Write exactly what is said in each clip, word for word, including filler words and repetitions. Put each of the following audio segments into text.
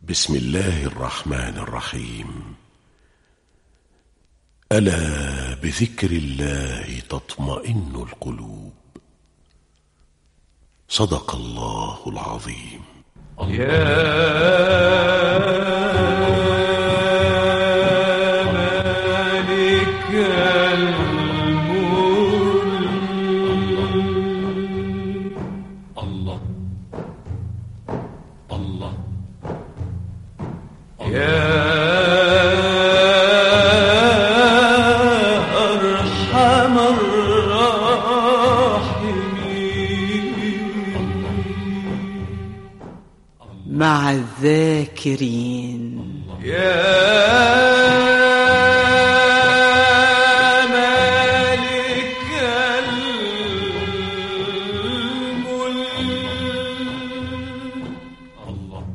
بسم الله الرحمن الرحيم. ألا بذكر الله تطمئن القلوب. صدق الله العظيم. مع الذاكرين. يا مالك الملك. الله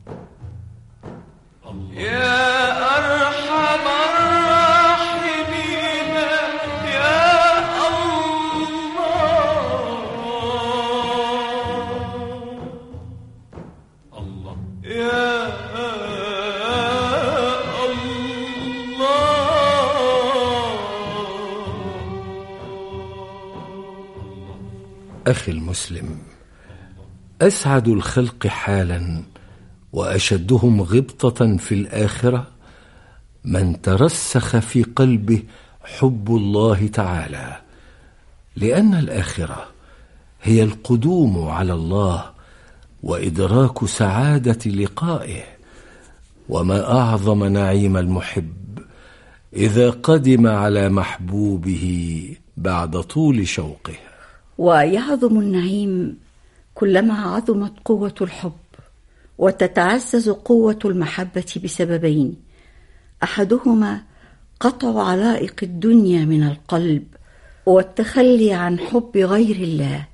الله. يا أرحم الراحمين يا الله. يا أخي المسلم، أسعد الخلق حالا وأشدهم غبطة في الآخرة من ترسخ في قلبه حب الله تعالى، لأن الآخرة هي القدوم على الله وإدراك سعادة لقائه، وما أعظم نعيم المحب إذا قدم على محبوبه بعد طول شوقه. ويعظم النعيم كلما عظمت قوة الحب، وتتعزز قوة المحبة بسببين: أحدهما قطع علائق الدنيا من القلب والتخلي عن حب غير الله،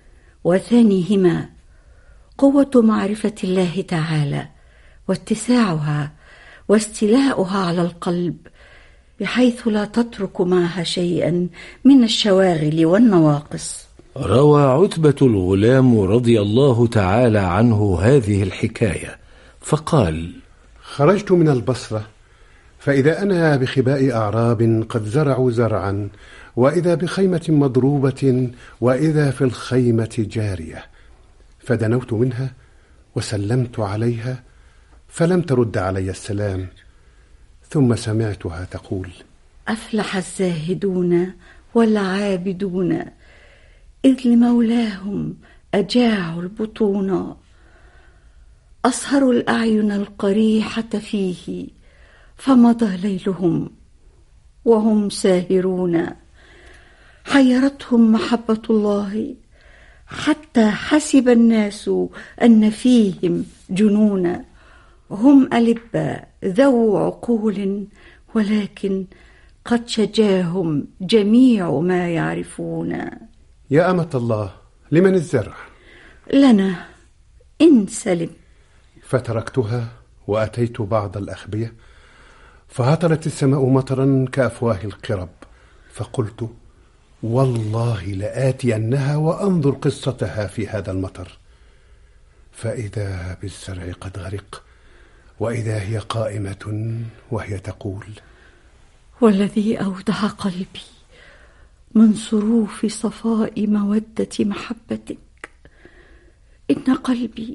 وثانيهما قوة معرفة الله تعالى واتساعها واستيلاؤها على القلب، بحيث لا تترك معها شيئا من الشواغل والنواقص. روى عتبة الغلام رضي الله تعالى عنه هذه الحكاية فقال: خرجت من البصرة فإذا أنا بخباء أعراب قد زرعوا زرعا، وإذا بخيمة مضروبة، وإذا في الخيمة جارية، فدنوت منها وسلمت عليها فلم ترد علي السلام، ثم سمعتها تقول: أفلح الزاهدون والعابدون، إذ لمولاهم أجاعوا البطون، أسهروا الأعين القريحة فيه، فمضى ليلهم وهم ساهرون، حيرتهم محبة الله حتى حسب الناس أن فيهم جنونا، هم ألبا ذو عقول، ولكن قد شجاهم جميع ما يعرفون. يا أمة الله، لمن الزرع؟ لنا إن سلم. فتركتها وأتيت بعض الأخبية، فهطلت السماء مطرا كأفواه القرب، فقلت: والله لآتينها وأنظر قصتها في هذا المطر، فإذا بالزرع قد غرق، وإذا هي قائمة وهي تقول: والذي أودع قلبي من صروف صفاء مودة محبتك، إن قلبي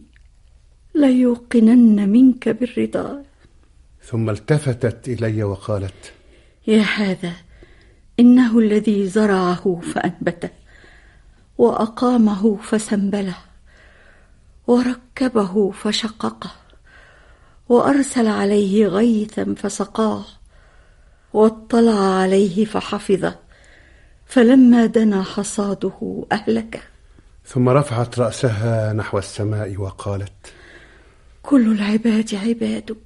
ليوقنن منك بالرضا. ثم التفتت إلي وقالت: يا هذا، إنه الذي زرعه فأنبته، وأقامه فسنبله، وركبه فشققه، وأرسل عليه غيثا فسقاه، واطلع عليه فحفظه، فلما دنا حصاده أهلكه. ثم رفعت رأسها نحو السماء وقالت: كل العباد عبادك،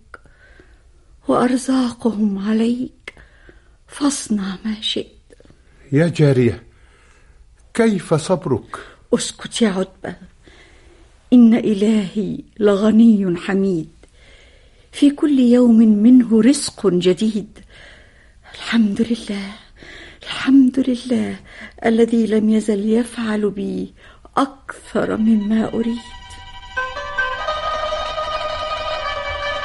وأرزاقهم عليك، فاصنع ما شئت. يا جارية، كيف صبرك؟ اسكت يا عتبة، إن إلهي لغني حميد، في كل يوم منه رزق جديد. الحمد لله، الحمد لله الذي لم يزل يفعل بي أكثر مما أريد.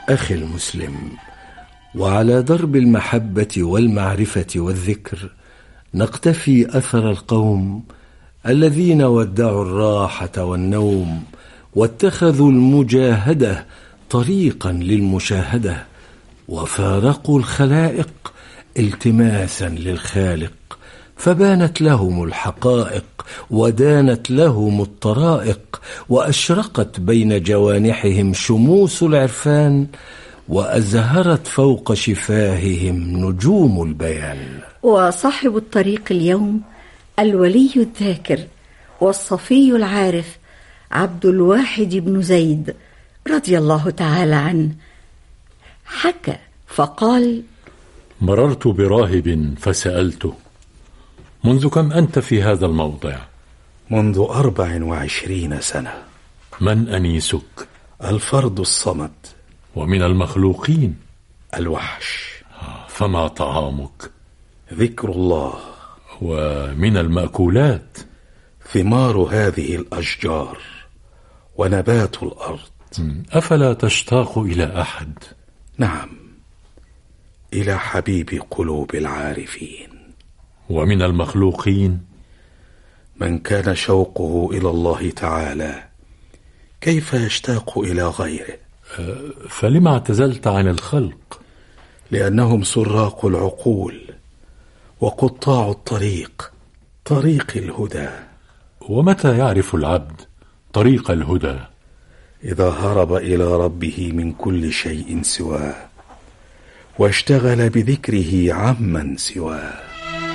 أخي المسلم، وعلى درب المحبة والمعرفة والذكر نقتفي أثر القوم الذين ودعوا الراحة والنوم واتخذوا المجاهدة طريقا للمشاهدة، وفارقوا الخلائق التماسا للخالق، فبانت لهم الحقائق ودانت لهم الطرائق، وأشرقت بين جوانحهم شموس العرفان، وأزهرت فوق شفاههم نجوم البيان. وصاحب الطريق اليوم الولي الذاكر والصفي العارف عبد الواحد بن زيد رضي الله تعالى عنه، حكى فقال: مررت براهب فسألته: منذ كم أنت في هذا الموضع؟ منذ أربع وعشرين سنة. من أنيسك؟ الفرد الصمد. ومن المخلوقين؟ الوحش. فما طعامك؟ ذكر الله. ومن المأكولات؟ ثمار هذه الأشجار ونبات الأرض. أفلا تشتاق إلى أحد؟ نعم، إلى حبيب قلوب العارفين. ومن المخلوقين؟ من كان شوقه إلى الله تعالى كيف يشتاق إلى غيره؟ فلما اعتزلت عن الخلق؟ لأنهم سراق العقول وقطاع الطريق، طريق الهدى. ومتى يعرف العبد طريق الهدى؟ إذا هرب إلى ربه من كل شيء سواه واشتغل بذكره عمن سواه.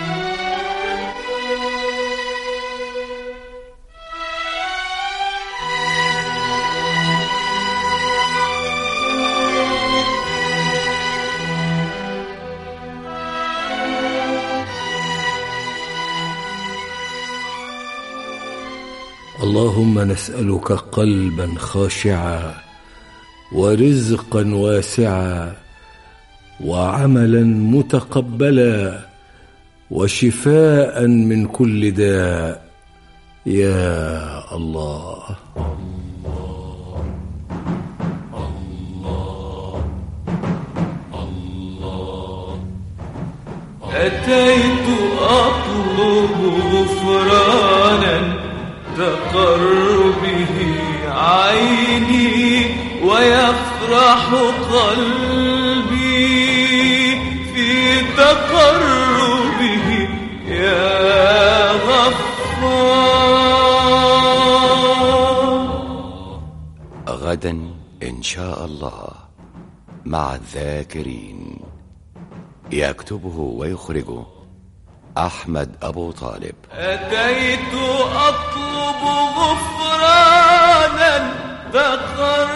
اللهم نسألك قلبا خاشعا ورزقا واسعا وعملا متقبلا وشفاء من كل داء يا الله. الله الله الله. أتيت أطلب غفرانا تقر به عيني ويفرح قلبي في تقربه يا غفار. غدا إن شاء الله مع الذاكرين، يكتبه ويخرجه أحمد أبو طالب. أتيت أطلب غفرانا تقر